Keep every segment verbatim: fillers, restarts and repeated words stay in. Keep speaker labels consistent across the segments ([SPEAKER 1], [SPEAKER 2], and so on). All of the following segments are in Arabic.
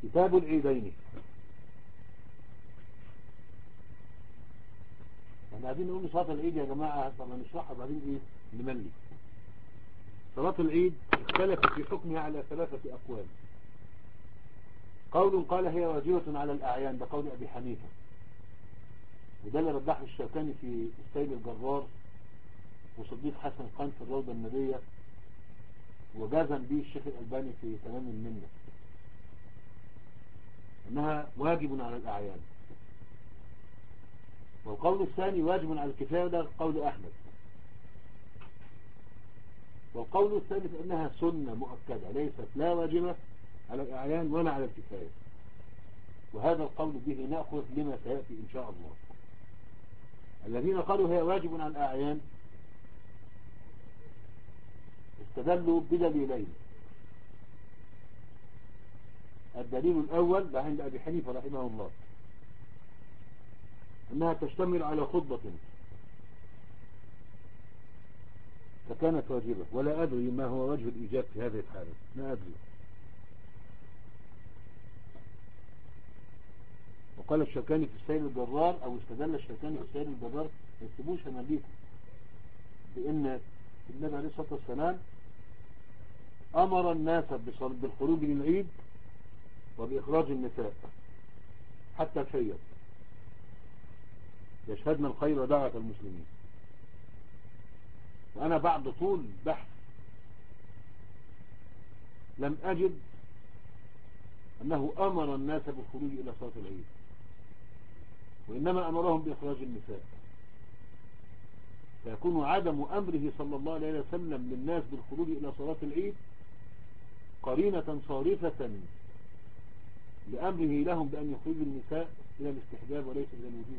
[SPEAKER 1] كتاب العيدين. احنا عايزين نقول صلاة العيد يا جماعة، طبعا نشرحها بعدين ايه نملي. صلاة العيد اختلف في حكمها على ثلاثة أقوال. قول قال هي واجبة على الأعيان، ده قول أبي حنيفة، وده اللي رجحه الشوكاني في السيل الجرار، وصديق حسن خان في الروضة النبية، وجازم به الشيخ الألباني في تمام المنة، أنها واجب على الأعيان. والقول الثاني واجب على الكفاية، ده قول أحمد. والقول الثالث أنها سنة مؤكدة ليست لا واجبة على الأعيان ولا على الكفاية، وهذا القول به نأخذ لما سيأتي إن شاء الله. الذين قالوا هي واجب على الأعيان استدلوا بدليلين. الدليل الأول ده عند أبي حنيفة رحمه الله، أنها تشتمل على خطبة فكانت واجبة، ولا أدري ما هو وجه الإيجاب في هذه الحالة، ما أدري. وقال الشوكاني في السيل الجرار، أو استدل الشوكاني في السيل الجرار، ما يكتبوش أماميكم، بأن النبي عليه الصلاة والسلام أمر الناس بالخروج للعيد وبإخراج النساء حتى الحيض يشهدنا الخير ودعوة المسلمين. وأنا بعد طول بحث لم أجد أنه أمر الناس بالخروج إلى صلاة العيد، وإنما أمرهم بإخراج النساء. فيكون عدم أمره صلى الله عليه وسلم للناس بالخروج إلى صلاة العيد قرينة صارفة لأمره لهم بأن يخرجوا النساء إلى الاستحباب وليس إلى الوجوب.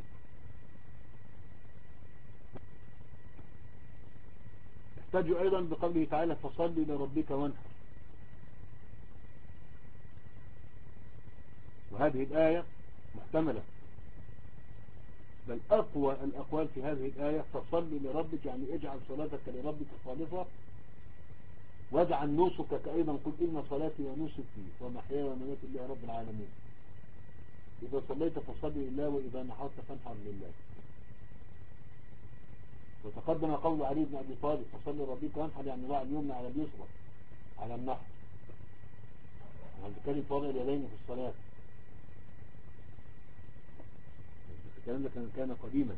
[SPEAKER 1] احتاجوا أيضا بقوله تعالى فصل لربك وانحر، وهذه الآية محتملة، بل أقوى الأقوال في هذه الآية فصل لربك، يعني اجعل صلاتك لربك خالصة، واجعل نسكك أيضا، قل إن صلاتي ونسكي ومحياي ومماتي لله رب العالمين. إذا صليت فصل لله، وإذا نحرت فانحر لله. وتقدم قول علي بن أبي طالب فصل لربك وانحر، يعني ضع اليمنى على اليسرى على النحر، يعني كانت وضع اليدين في الصلاة. الكلام ده كان قديما،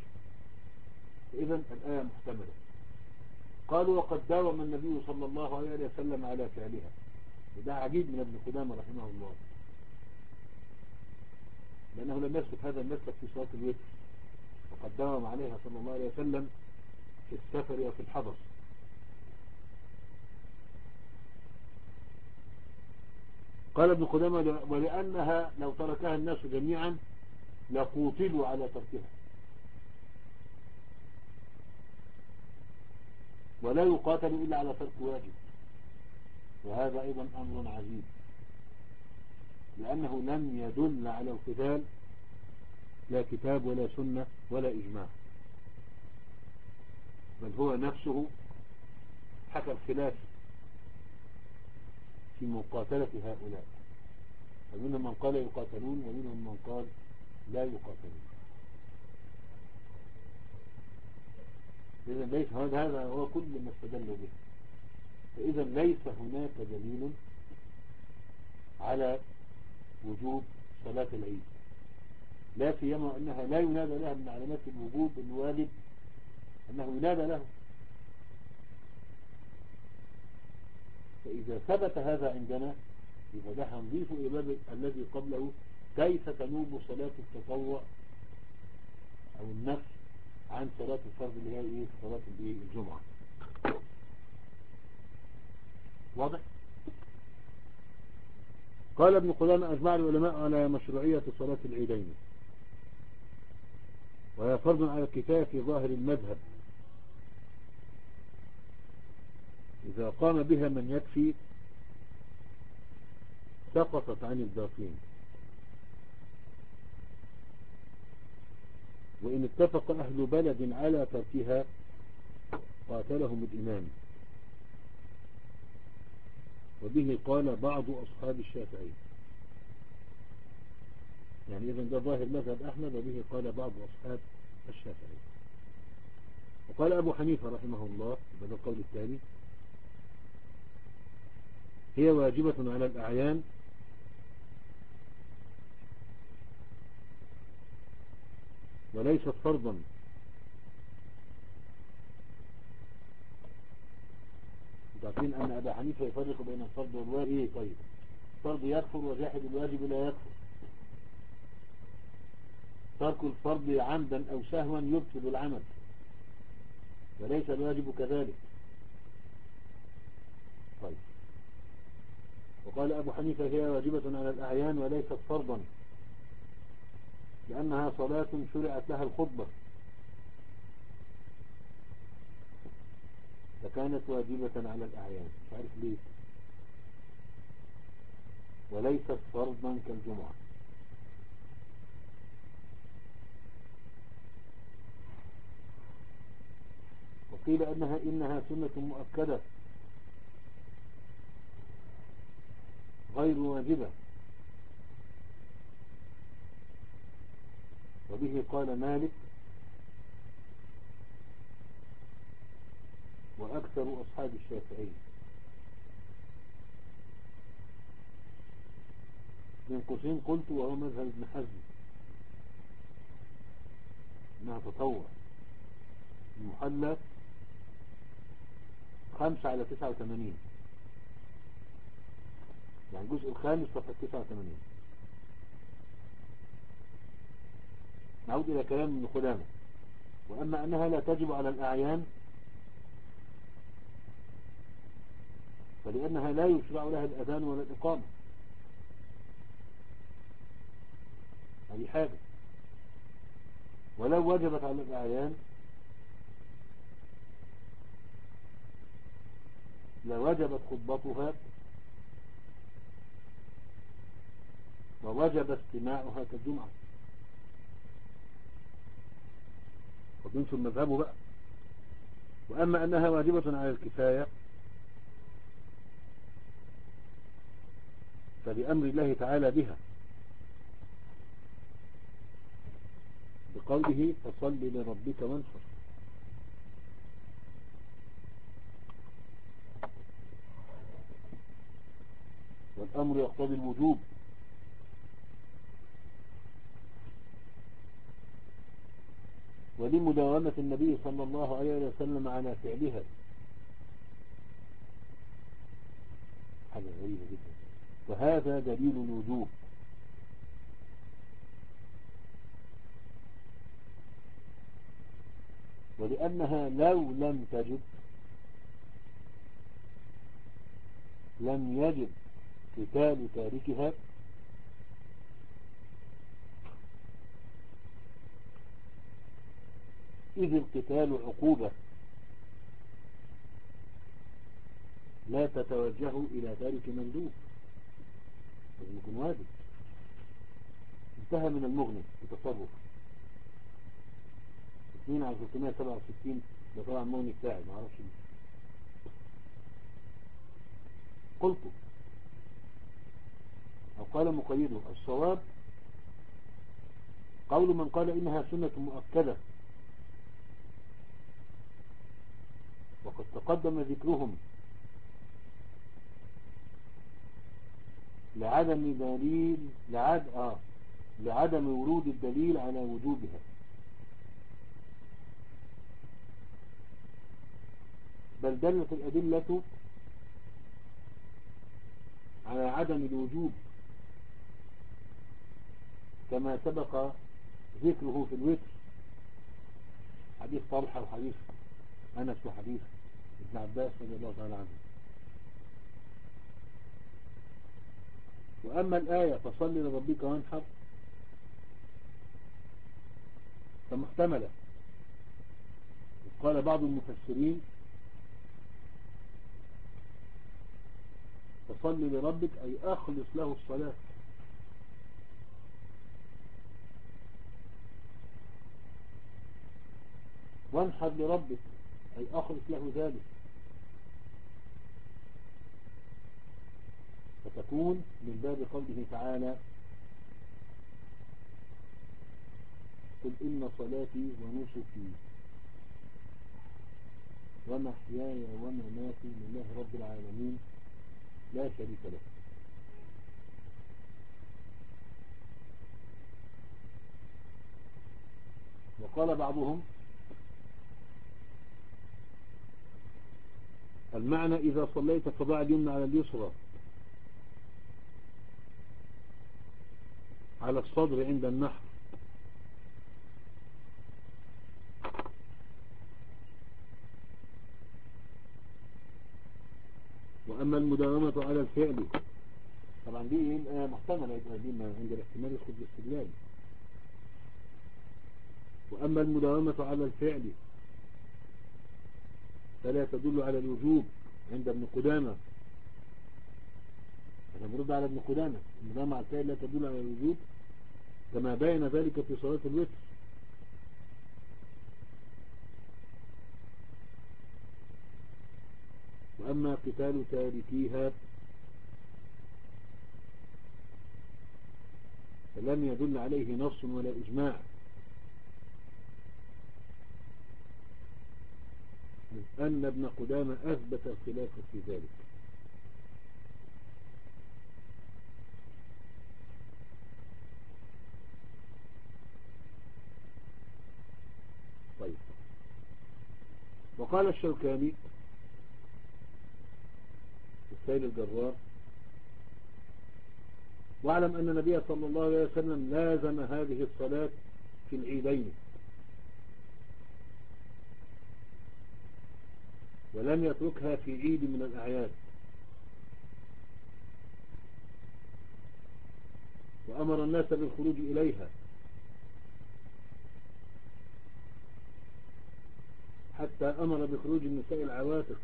[SPEAKER 1] فإذا الآية محتملة. قالوا وقد داوم النبي صلى الله عليه وسلم على فعلها، وده عجيب من ابن قدامة رحمه الله، لأنه لم يسلك هذا المسلك في صلاة الوتر، وقد داوم عليها صلى الله عليه وسلم في السفر وفي الحضر. قال ابن قدامة ولأنها لو تركها الناس جميعا لقوتلوا على تركها، ولا يقاتل إلا على ترك واجب، وهذا أيضا أمر عجيب، لأنه لم يدل على القتال لا كتاب ولا سنة ولا إجماع، بل هو نفسه حكى الخلاف في مقاتلة هؤلاء، فمنهم من قال يقاتلون ومنهم من قال لا يقاتلون. إذا ليس هذا هو كل ما استدلوا به، فإذا ليس هناك دليل على وجوب صلاة العيد، لا سيما أنها لا ينادى لها من علامات الوجوب الواجب أنه ينادى له. فإذا ثبت هذا عندنا يبقى ده هنضيف إلى باب الذي قبله، كيف تنوب صلاة التطوع أو النفس عن صلاة الفرض اللي هي إيه صلاة الجمعة. واضح؟ قال ابن قدامة أجمع العلماء على مشروعية صلاة العيدين، وهي فرض على الكفاية في ظاهر المذهب، إذا قام بها من يكفي سقطت عن الباقين، وإن اتفق أهل بلد على تركها قاتلهم الإمام، وبه قال بعض أصحاب الشافعي. يعني إذن ده ظاهر مذهب أحمد، وبه قال بعض أصحاب الشافعي. وقال أبو حنيفة رحمه الله، هذا القول الثاني، هي واجبة على الأعيان وليست فرضا. تعرفين أن أبا حنيفة يفرق بين الفرض والواجب. إيه طيب، فرض يكفر وجاحد الواجب لا يكفر. ترك الفرض عمدا أو سهوا يبطل العمل، وليس الواجب كذلك. طيب، وقال أبو حنيفة هي واجبة على الأعيان وليست فرضا، لأنها صلاة شرعت لها الخطبة، فكانت واجبة على الأعيان، مش عارف ليه، وليست فرضا كالجمعة. وقيل أنها إنها سنة مؤكدة غير واجبة، وبه قال مالك وأكثر أصحاب الشافعي. من قوسين قلت وهو مذهب ابن حزم إنها تطوع. المحلى خمسة على تسعة وثمانين، يعني الجزء الخامس صفحة تسعة وثمانين. نعود إلى كلام ابن قدامة. وأما أنها لا تجب على الأعيان فلأنها لا يشرع لها الأذان ولا الإقامة، هذه حاجة. ولو وجبت على الأعيان لوجبت خطبتها ووجب استماعها كالجمعة. وبنسوا المذهب بقى. وأما أنها واجبة على الكفاية فبأمر الله تعالى بها، بقوله فصل لربك وانحر. والأمر يقتضي الوجوب، ولمداومة النبي صلى الله عليه وسلم على فعلها. حاجة غريبة جدا. وهذا دليل الوجوب. ولأنها لو لم تجب لم يجب قتال تاركها، إذ القتال عقوبة لا تتوجه إلى تارك مندوب، لازم يكون واجب. انتهى من المغني بتصرف اثنين على ثلاثمائة وسبعة وستين. ده طبعا المغني بتاعي ما اعرفش ليه. قلت أو قال مقيده الصواب قول من قال إنها سنة مؤكدة، وقد تقدم ذكرهم لعدم دليل لعد آه لعدم ورود الدليل على وجوبها، بل دلت الأدلة على عدم الوجوب كما سبق ذكره في الوتر، حديث طلحة وحديث أنس وحديث ابن عباس رضي الله تعالى عنه. وأما الآية فصل لربك وانحر فمحتملة. قال بعض المفسرين فصل لربك أي أخلص له الصلاة، وانحر لربك أي أخلص له ذلك، فتكون من باب قوله تعالى قل إن صلاتي ونسكي ومحياي ومماتي لله رب العالمين لا شريك له. وقال بعضهم المعنى إذا صليت فضع اليمنى على اليسرى على الصدر عند النحر، وأما المداومة على الفعل طبعا دي محتملة يبقى دي عند الاحتمال يدخل بالاستدلال. وأما المداومة على الفعل فلا تدل على الوجوب عند ابن قدامة. أنا برد على ابن قدامة المداومة على الفعل لا تدل على الوجوب كما بين ذلك في صلاة الوتر. وأما قتال تاركيها فلم يدل عليه نص ولا إجماع، إذ أن ابن قدامة أثبت الخلاف في ذلك. طيب، وقال الشوكاني السيد الجرار واعلم أن النبي صلى الله عليه وسلم لازم هذه الصلاة في العيدين ولم يتركها في عيد من الأعياد، وأمر الناس بالخروج إليها حتى أمر بخروج النساء العواتق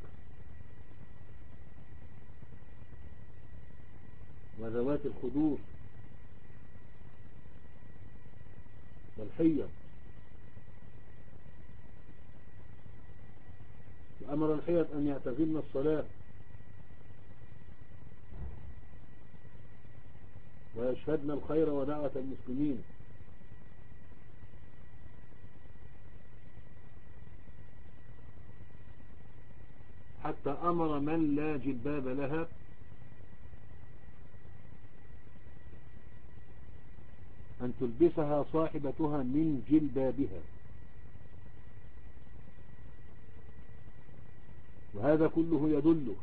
[SPEAKER 1] وذوات الخدور والحيض، وأمر الحيض أن يعتزلن الصلاة ويشهدن الخير ودعوة المسلمين. حتى أمر من لا جلباب لها أن تلبسها صاحبتها من جلبابها. وهذا كله يدل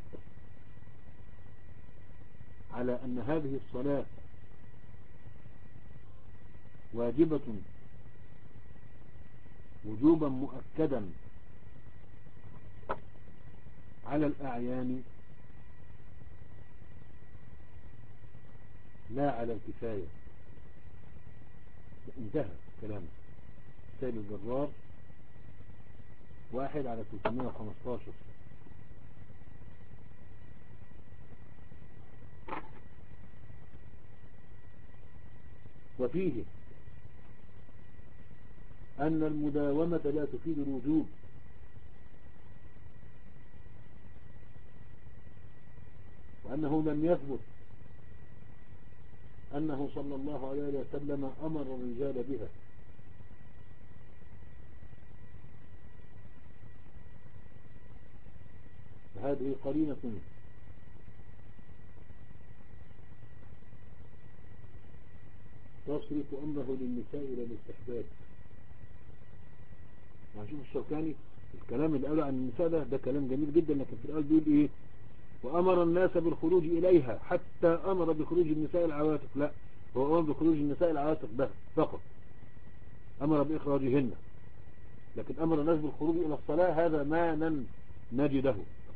[SPEAKER 1] على أن هذه الصلاة واجبة وجوبا مؤكدا على الأعيان لا على الكفاية. انتهى كلامه. سيد الجرار واحد على ثلاثمائة وخمستاشر. وفيه أن المداومة لا تفيد الوجوب، وأنه لم يثبت أنه صلى الله عليه وسلم أمر الرجال بها، فهذه قرينة تصرف أمره للنساء إلى الاستحباب. يعني شوف الشوكاني الكلام اللي قاله عن النساء ده ده كلام جميل جدا، لكن في الآية بيقول إيه؟ وأمر الناس بالخروج إليها حتى أمر بخروج النساء العواتق. لا، هو أمر بخروج النساء العواتق ده فقط، أمر بإخراجهن، لكن أمر الناس بالخروج إلى الصلاة هذا ما لن نجده.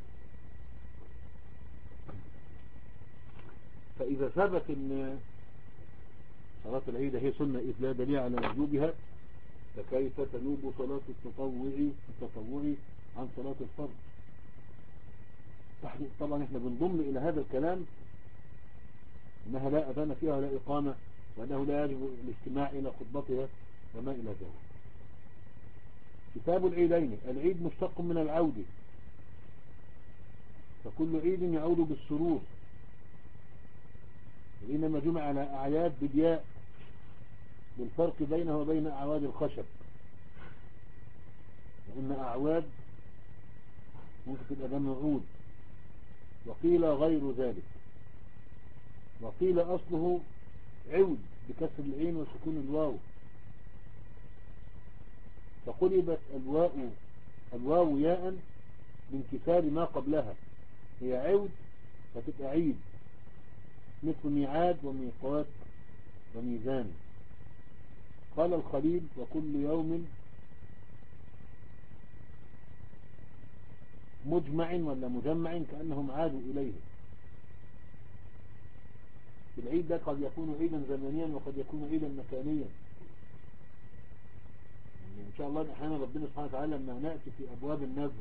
[SPEAKER 1] فإذا ثبت أن صلاة العيد هي سنة إذ لا دليل على وجوبها، فكيف تنوب صلاة التطوع التطوع عن صلاة الفرض؟ طبعا احنا بنضم إلى هذا الكلام أنها لا أذان فيها ولا إقامة، وأنه لا يجب الاستماع إلى خطبتها وما إلى ذلك. كتاب العيدين. العيد مشتق من العود، فكل عيد يعود بالسرور، وإنما جمع على أعياد بالياء بالفرق بينه وبين أعواد الخشب، لأن أعواد ممكن تبقى جمع عود، وقيل غير ذلك، وقيل أصله عود بكسر العين وسكون الواو، فقلبت الواو الواو ياء بانكسار ما قبلها، هي عود فتبقى عيد، مثل ميعاد وميقات وميزان. قال الخليل وكل يوم مجمع ولا مجمع كأنهم عادوا إليه. العيد ده قد يكون عيدا زمنيا وقد يكون عيدا مكانيا. يعني إن شاء الله أحيانا ربنا سبحانه وتعالى لما نأتي في أبواب النذر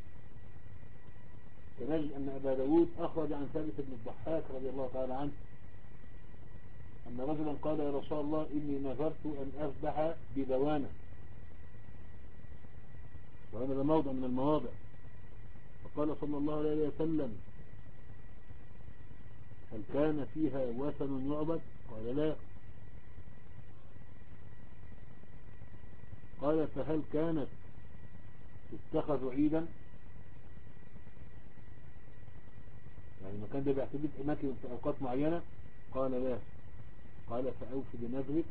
[SPEAKER 1] فنجد أن أبا داود أخرج عن ثابت بن الضحاك رضي الله تعالى عنه أن رجلا قال يا رسول الله إني نذرت أن أذبح ببوانة، وهذا ده موضع من المواضع، فقال صلى الله عليه وسلم هل كان فيها وثن يعبد؟ قال لا. قال فهل كانت تتخذ عيدا؟ يعني المكان ده بيعتبر أماكن في أوقات معينة؟ قال لا. قال فأوف بنذرك،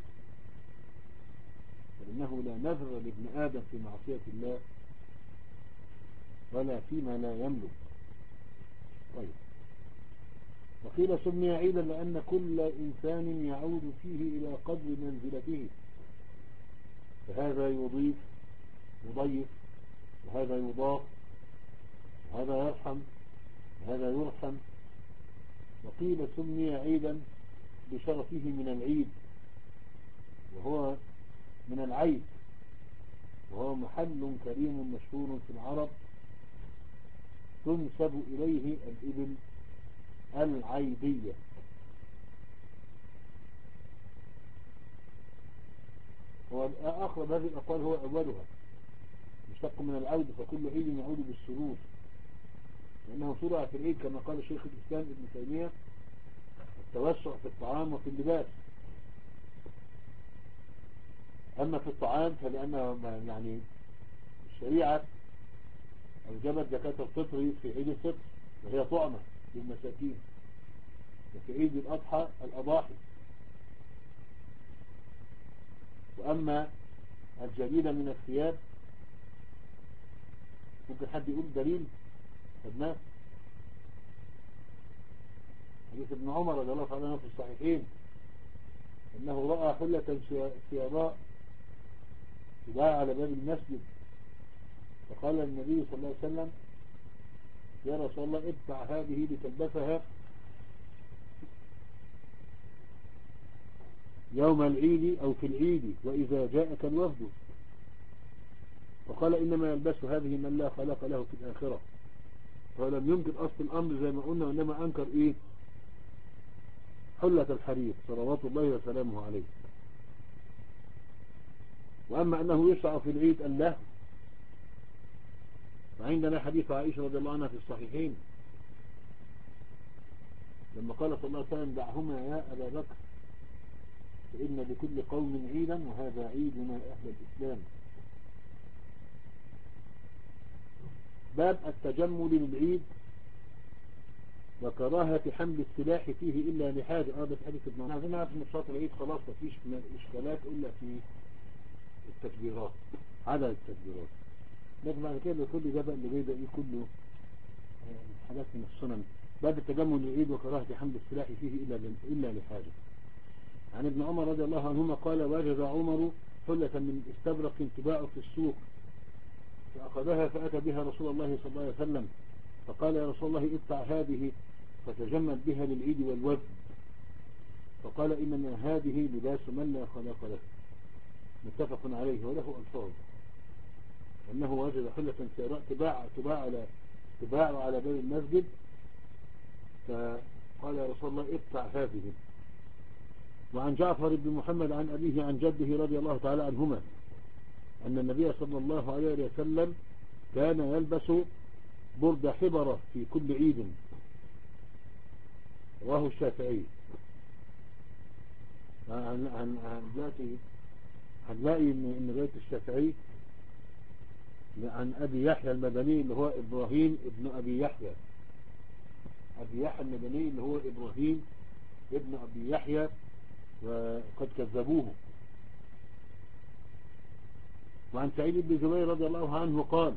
[SPEAKER 1] فإنه لا نذر لابن آدم في معصية الله ولا فيما لا يملك. طيب، وقيل سمي عيدا لأن كل إنسان يعود فيه إلى قدر منزلته، فهذا يضيف يضيف وهذا يضاف وهذا يرحم وهذا يرحم. وقيل سمي عيدا بشرفه من العيد، وهو من العيد، وهو محل كريم مشهور في العرب تنسب إليه الإبل العيدية. وأقرب هذه الأقوال هو أولها مشتق من العود، فكل عيد يعود بالسرور، لأنه شرع في العيد كما قال شيخ الإسلام ابن تيمية التوسع في الطعام وفي اللباس. أما في الطعام فلأنه يعني الشريعة أوجبت زكاة الفطر في عيد الفطر وهي طعمة للمساكين، وفي عيد الأضحى الأضاحي. وأما الجليل من الثياب ممكن حد يقول دليل خدناه حديث ابن عمر رضي الله عنه في الصحيحين أنه رأى حلة سيراء تباع على باب المسجد، فقال النبي صلى الله عليه وسلم يا رسول الله ادفع هذه لتلبسها يوم العيد أو في العيد وإذا جاءك الوفد. فقال إنما يلبس هذه من لا خلق له في الآخرة. فلم ينكر أصل الأمر زي ما قلنا، وإنما أنكر إيه حلة الحرير صلوات الله وسلامه عليه. وأما أنه يشرع في العيد الله، فعندنا حديث عائشة رضي الله عنها في الصحيحين لما قال صلى الله عليه وسلم دعهما يا أبا بكر فإن لكل قوم عيدا وهذا عيدنا أهل الإسلام. باب التجمل للعيد وكراهة حمل السلاح فيه إلا لحاجة. اه بس حديث ابن عمر عايزين نعرف ان صلاة العيد خلاص مفيش إشكالات إلا في التكبيرات، عدد التكبيرات، لكن بعد كده كل ده بقى اللي جاي ده ايه كله حاجات من السنن. باب التجمل للعيد وكراهة حمل السلاح فيه إلا إلا لحاجة. عن ابن عمر رضي الله عنهما قال وجد عمر حلة من استبرق تباع في السوق فأخذها فأتى بها رسول الله صلى الله عليه وسلم فقال يا رسول الله ادفع هذه فتجمل بها للعيد والوفد. فقال إنما هذه لباس من لا خلاق له. متفق عليه وله ألفاظ أنه وجد حلة سيراء تباع تباع على تباع على باب المسجد فقال يا رسول الله ادفع هذه. وعن جعفر بن محمد عن أبيه عن جده رضي الله تعالى عنهما أن النبي صلى الله عليه وسلم كان يلبس برد حبرة في كل عيد، رواه الشافعي. عن عن عن ذاتي هنلاقي ان ان رواية الشافعي عن ابي يحيى المدني اللي هو ابراهيم ابن ابي يحيى، ابي يحيى المدني اللي هو ابراهيم ابن ابي يحيى، وقد كذبوه. وعن سعيد بن جبير رضي الله عنه قال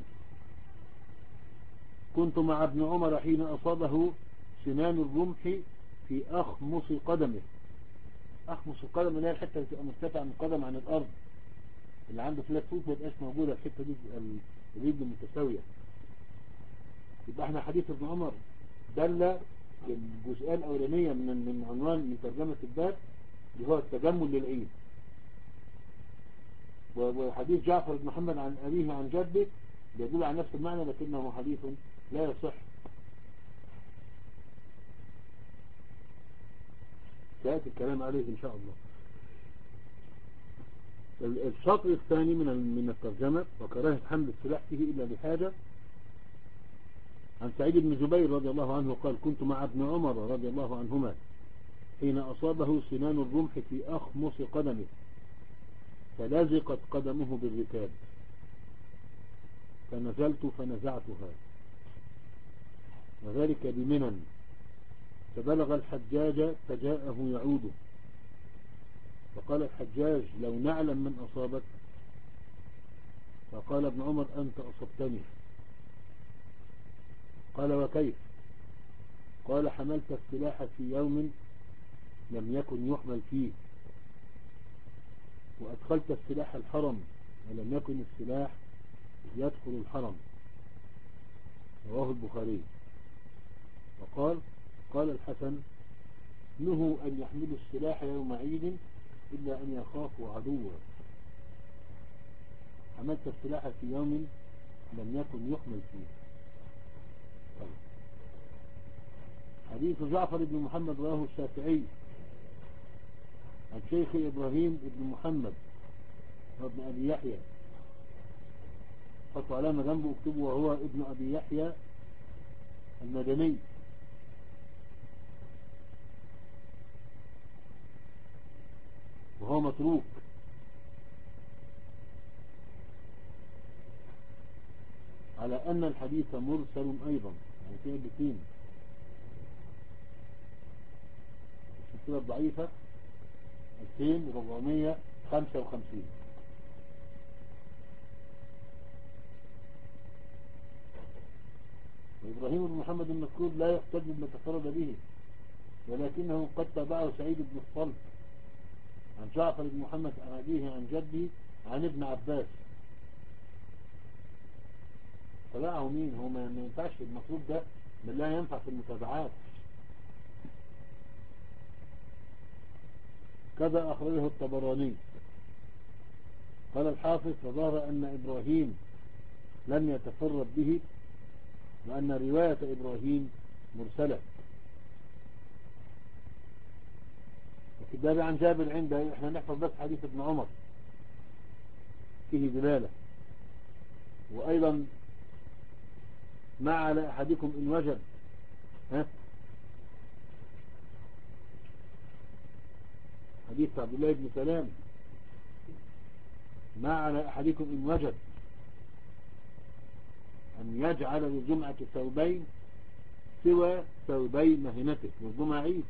[SPEAKER 1] كنت مع ابن عمر حين أصابه سنان الرمح في أخمص قدمه. أخمص القدم اللي هي الحتة اللي تبقى مرتفعة من القدم عن الأرض، اللي عنده فلات فوت ما يبقاش موجودة الحتة دي، الرجل متساوية. يبقى احنا حديث ابن عمر دل الجزئية الأولانية من من عنوان من ترجمة الباب اللي هو التجمل للعيد، وحديث جعفر بن محمد عن أبيه عن جده يدل على نفس المعنى لكنه حديث لا يصح. سيأتي الكلام عليه إن شاء الله. الشطر الثاني من من الترجمة وكراهة حمل السلاح فيه إلا بحاجة. عن سعيد بن جبير رضي الله عنه قال كنت مع ابن عمر رضي الله عنهما حين أصابه سنان الرمح في أخمص قدمه فلزقت قدمه بالركاب فنزلت فنزعتها، وذلك بمنن، فبلغ الحجاج فجاءه يعوده فقال الحجاج لو نعلم من أصابك، فقال ابن عمر أنت أصبتني. قال وكيف؟ قال حملت السلاح في يوم لم يكن يحمل فيه، وأدخلت السلاح الحرم ولم يكن السلاح يدخل الحرم. رواه البخاري. وقال قال الحسن نهوا أن يحملوا السلاح يوم عيد إلا أن يخافوا عدوا. حملت السلاح في يوم لم يكن يحمل فيه. طيب. حديث جعفر بن محمد رواه الشافعي عن شيخ إبراهيم بن محمد وابن أبي يحيى، حطوا علامة جنبه اكتبوا وهو ابن أبي يحيى المدني، وهو متروك. على أن الحديث مرسل أيضا، يعني فيه بسين السلسلة الضعيفة ألفين وأربعمائة وخمسة وخمسين. وإبراهيم بن محمد المذكور لا يحتج بما تفرد به، ولكنه قد تابعه سعيد بن الصلت عن جعفر بن محمد عن أبيه عن جده عن ابن عباس. تبعه مين؟ هو ما ينفعش المطلوب ده، بل لا ينفع في المتابعات. كذا أخرجه الطبراني. قال الحافظ فظهر أن إبراهيم لم يتفرد به، وأن رواية إبراهيم مرسلة. الكتاب عن جابر عنده احنا نحفظ بس حديث ابن عمر فيه دلالة. وأيضا ما على أحدكم إن وجد، ها حديث عبد الله بن سلام، ما على أحدكم إن وجد أن يجعل للجمعة ثوبين سوى ثوبي مهنته، والجمعة عيد.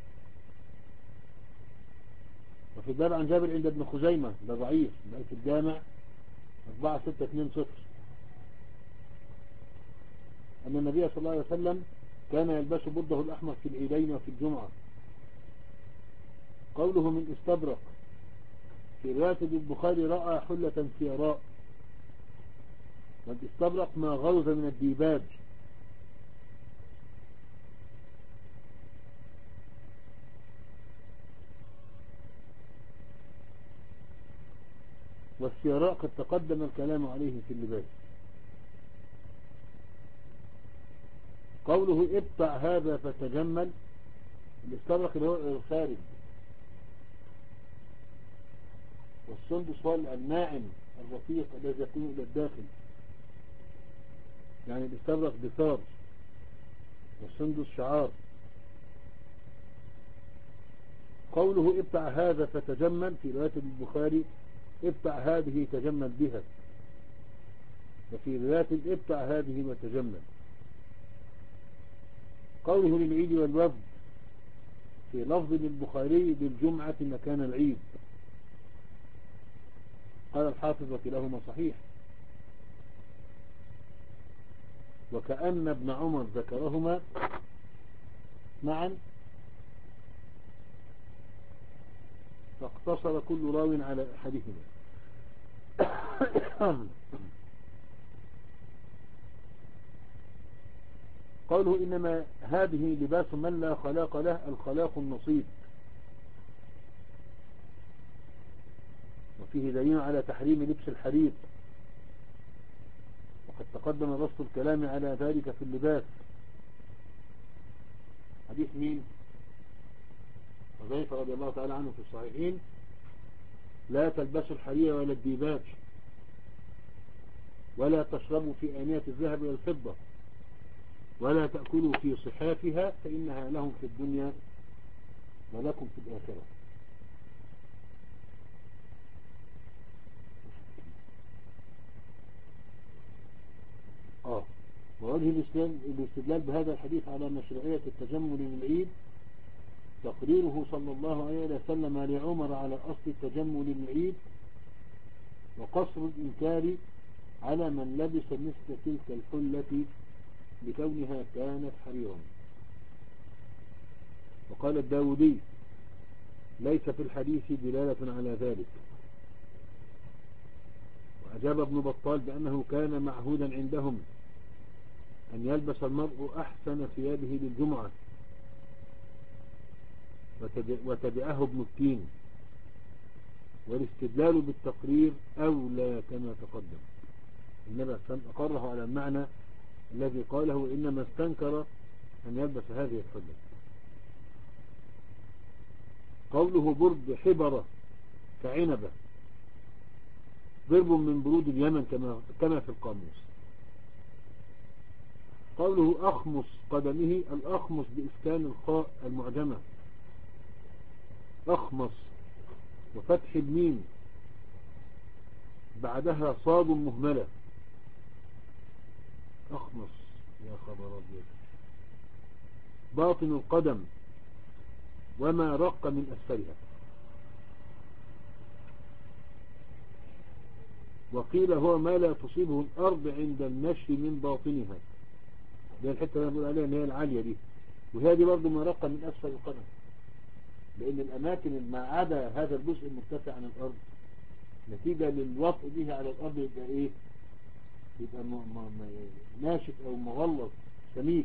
[SPEAKER 1] وفي الباب عن جابر عند ابن خزيمة ده ضعيف، بقى في الجامع أربعة ستة اثنين صفر، أن النبي صلى الله عليه وسلم كان يلبس برده الأحمر في العيدين وفي الجمعة. قوله من استبرق في رواية البخاري رأى حلة سيراء، والاستبرق ما غلظ من الديباج. والسيراء قد تقدم الكلام عليه في اللباس. قوله ابتع هذا فتجمل، الاستبرق اللي هو الخارج، والسندس هو الناعم الرفيق الذي يكون إلى الداخل، يعني الاستبرق بثار والسندس شعار. قوله ابتع هذا فتجمل في رواية البخاري ابتع هذه تجمل بها، وفي رواية ابتع هذه وتجمل. قوله للعيد والوفد في لفظ للبخاري للجمعة مكان العيد. قال الحافظ وكلاهما صحيح، وكأن ابن عمر ذكرهما معا فاقتصر كل راو على أحدهما. قوله إنما هذه لباس من لا خلاق له، الخلاق النصيب، وفيه دليل على تحريم لبس الحرير، وقد تقدم بسط الكلام على ذلك في اللباس. حديث مين؟ حذيفة رضي الله تعالى عنه في الصحيحين: لا تلبسوا الحرير ولا الديباج، ولا تشربوا في آنية الذهب والفضة، ولا تأكلوا في صحافها فإنها لهم في الدنيا ولكم في الآخرة. آه ووجه الاستدلال بهذا الحديث على مشروعية التجمل للعيد تقريره صلى الله عليه وسلم لعمر على أصل التجمل للعيد، وقصر الإنكار على من لبس مثل تلك الحلة لكونها كانت حريرا. وقال الداودي: ليس في الحديث دلالة على ذلك. وأجاب ابن بطال بأنه كان معهودا عندهم أن يلبس المرء أحسن ثيابه للجمعة، وتبعه ابن التين، والاستدلال بالتقرير أولى كما تقدم. النبي أقره على المعنى الذي قاله، إنما استنكر أن يلبس هذه الحلة. قوله برد حبرة كعنبة ضرب من برود اليمن كما كما في القاموس. قوله أخمص قدمه، الأخمص بإسكان الخاء المعجمة، أخمص، وفتح الميم بعدها صاد مهملة، أخمص. يا خبر أبيض. باطن القدم وما رق من أسفلها. وقيل هو ما لا تصيبه الأرض عند النشر من باطنها، دي الحتة اللي نقول عليها ان هي العالية دي، وهذه برضو ما رق من أسفل القدم، لأن الأماكن ما عدا هذا الجزء المرتفع عن الأرض نتيجة للوطء به على الأرض يبقى إيه؟ يبقى م م ناشف أو مغلظ سميك.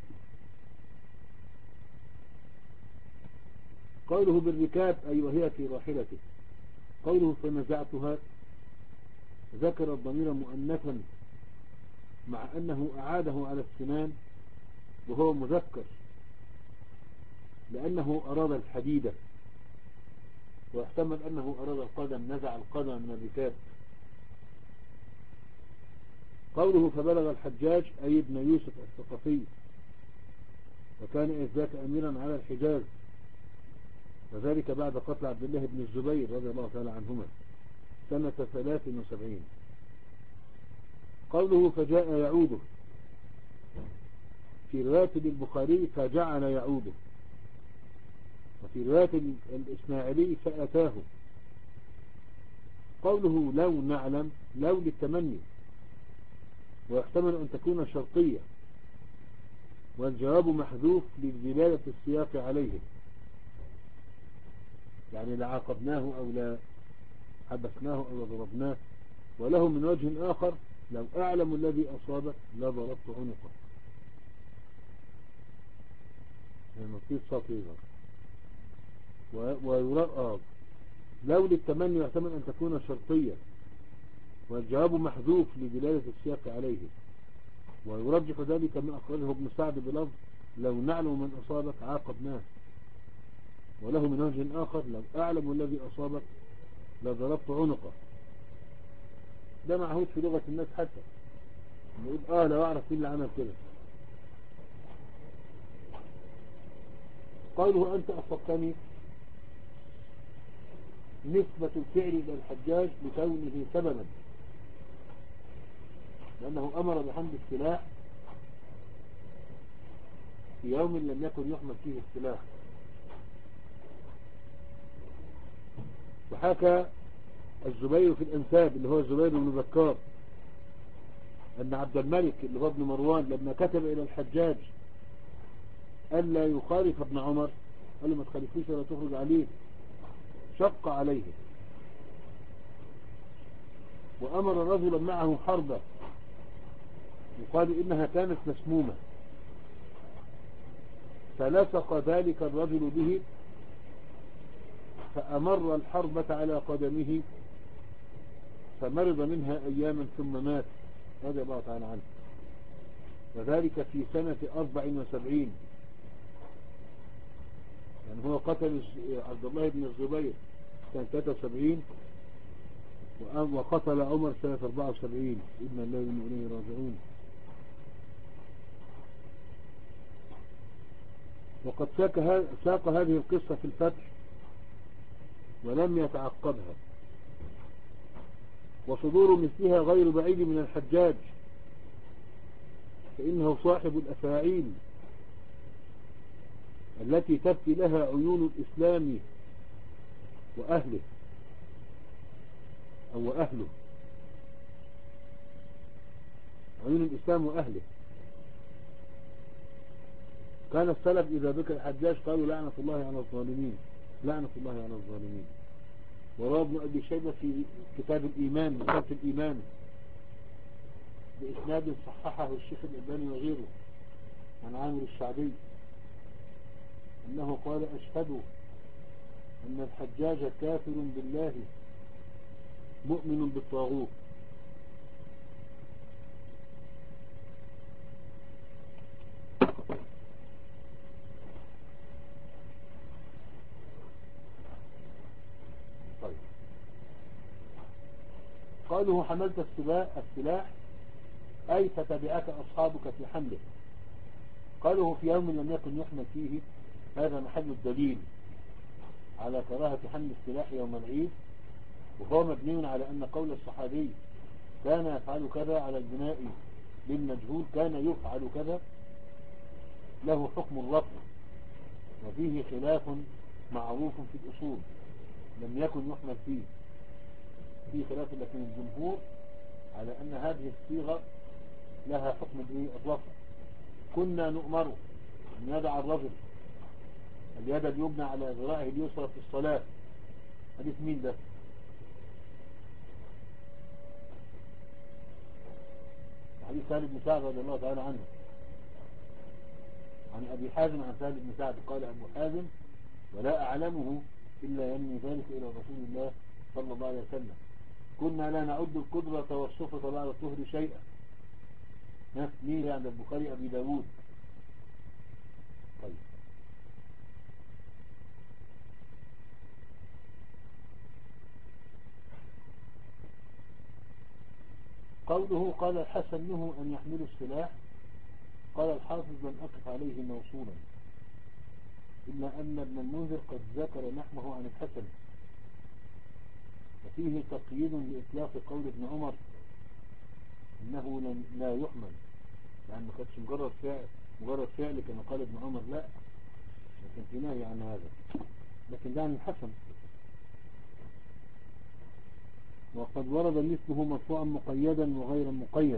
[SPEAKER 1] قوله بالركاب أي وهي في راحلته. قوله فنزعتها ذكر الضمير مؤنثا مع أنه أعاده على السنان وهو مذكر لأنه أراد الحديدة، ويحتمل أنه أراد القدم، نزع القدم من الركاب. قوله فبلغ الحجاج أي ابن يوسف الثقفي، وكان إذ ذاك أميرا على الحجاز، وذلك بعد قتل عبد الله بن الزبير رضي الله تعالى عنهما سنة ثلاث وسبعين. قوله فجاء يعوده، في رواية البخاري فجعل يعوده، وفي رواية الإسماعيلي فأتاه. قوله لو نعلم، لو للتمني، ويحتمل أن تكون شرطية، والجواب محذوف لدلالة السياق عليه، يعني لعاقبناه أو لا حبسناه أو ضربناه. وله من وجه آخر لو أعلم الذي أصابك لضربت عنقه، يعني نطيط سطيرا. ويرى لو للتمني يحتمل أن تكون شرطية، والجواب محذوف لدلالة السياق عليه، ويرجح ذلك ما أخرجه ابن سعد بلفظ لو نعلم من أصابك عاقبناه. وله من وجه آخر لو أعلم الذي أصابك لضربت عنقه. ده معهود في لغة الناس حتى نقول آه لو أعرف مين اللي عمل كده. قوله أنت أصبتني نسبة الفعل إلى الحجاج لكونه سببا، لأنه أمر بحمل السلاح في يوم لم يكن يحمل فيه السلاح. وحكى الزبير في الأنساب اللي هو الزبير بن بكار أن عبد الملك اللي هو ابن مروان لما كتب إلى الحجاج ألا يخالف ابن عمر، قال له ما تخالفوش ولا تخرج عليه، شق عليه، وأمر رجلا معه حربة يقال إنها كانت مسمومة، فلصق ذلك الرجل به فأمر الحربة على قدمه فمرض منها أياما ثم مات رضي الله تعالى عنه، وذلك في سنة أربع وسبعين. يعني هو قتل عبد الله بن الزبير سنة ثلاثة وسبعين وقتل عمر سنة أربعة وسبعين. إنا الله وإنا إليه راجعون. وقد ساق هذه القصة في الفتح ولم يتعقبها، وصدور مثلها غير بعيد من الحجاج، فإنه صاحب الأفاعيل التي تبكي لها عيون الإسلام وأهله أو أهله، عيون الإسلام وأهله. كان السلف إذا ذكر الحجاج قالوا لعنة الله على الظالمين، لعنة الله على الظالمين. وروى ابن أبي شيبة في كتاب الإيمان كتاب الإيمان بإسناد صححه الشيخ الألباني وغيره عن عامر الشعبي أنه قال أشهد أن الحجاج كافر بالله مؤمن بالطاغوت. طيب، قالوا حملت السلاح أي فتبعك أصحابك في حمله. قالوا في يوم لم يكن يحمل فيه، هذا محل الدليل على كراهة حمل السلاح يوم العيد، وهو مبني على أن قول الصحابي كان يفعل كذا على البناء للمجهول كان يفعل كذا له حكم الرفض، وفيه خلاف معروف في الأصول لم يكن يحمل فيه، فيه خلاف، لكن الجمهور على أن هذه الصيغة لها حكم الرفض. كنا نؤمر أن يدع الرجل اليد اليمنى على ذراعه اليسرى في الصلاة. حديث مين ده؟ حديث سهل بن سعد رضي الله تعالى عنه عن أبي حازم عن سهل بن سعد قال أبو حازم ولا أعلمه إلا يمني ذلك إلى رسول الله صلى الله عليه وسلم. كنا لا نعد القدرة والصفة بعد الطهر شيئا. نفنيه عند البخاري أبي داود. طيب، قوله قال الحسن له أن يحملوا السلاح، قال الحافظ لم أقف عليه موصولا، إلا أن ابن المنذر قد ذكر نحوه عن الحسن، وفيه تقييد لإطلاق قول ابن عمر إنه لا يحمل، يعني ما كانتش مجرد فعل مجرد فعل كما قال ابن عمر، لا، لكن في نهي عن هذا، لكن ده عن الحسن. وقد ورد مثله مرفوعا مقيدا وغير مقيد.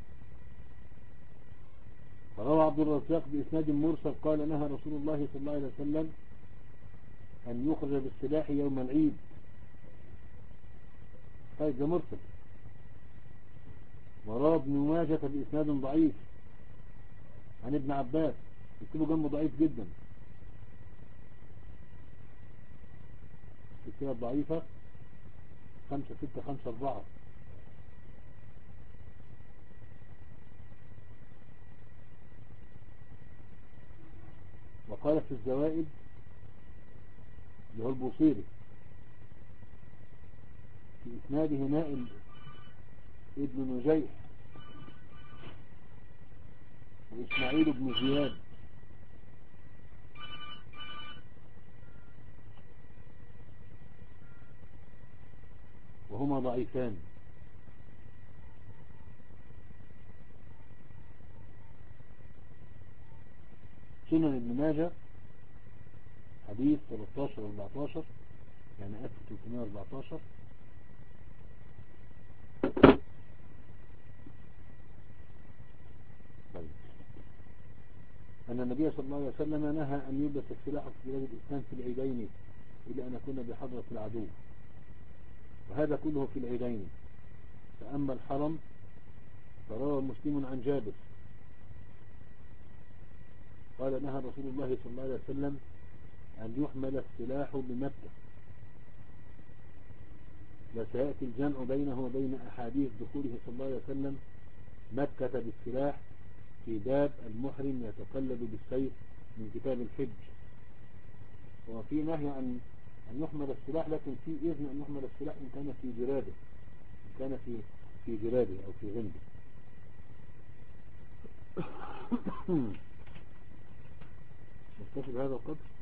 [SPEAKER 1] فروى عبد الرزاق بإسناد مرسل قال نهى رسول الله صلى الله عليه وسلم أن يخرج بالسلاح يوم العيد. طيب، ده مرسل. وروى ابن ماجة بإسناد ضعيف عن ابن عباس، يكتبه جنبه ضعيف جدا، السلسلة ضعيفة خمسة ستة خمسة أربعة. وقال في الزوائد اللي هو البوصيري في إسناده نائل ابن نجيح وإسماعيل بن زياد وهما ضعيفان. سنن ابن ماجه حديث ثلاثة عشر أربعة عشر، يعني ألف وثلاثمائة وأربعة عشر. طيب. أن النبي صلى الله عليه وسلم نهى أن يلبس السلاح في بلاد الإسلام في العيدين إلا أن يكون بحضرة العدو، وهذا كله في العيدين. فأما الحرم فروى مسلم عن جابر قال نهى رسول الله صلى الله عليه وسلم أن يحمل السلاح بمكة. وسيأتي الجمع بينه وبين أحاديث دخوله صلى الله عليه وسلم مكة بالسلاح في باب المحرم يتقلب بالسيف من كتاب الحج. وفي نهي عن أن يحمل السلاح، لكن في إذن أن يحمل السلاح إن كان في جراده، إن كان في في جراده أو في غنده. نكتفي بهذا القدر.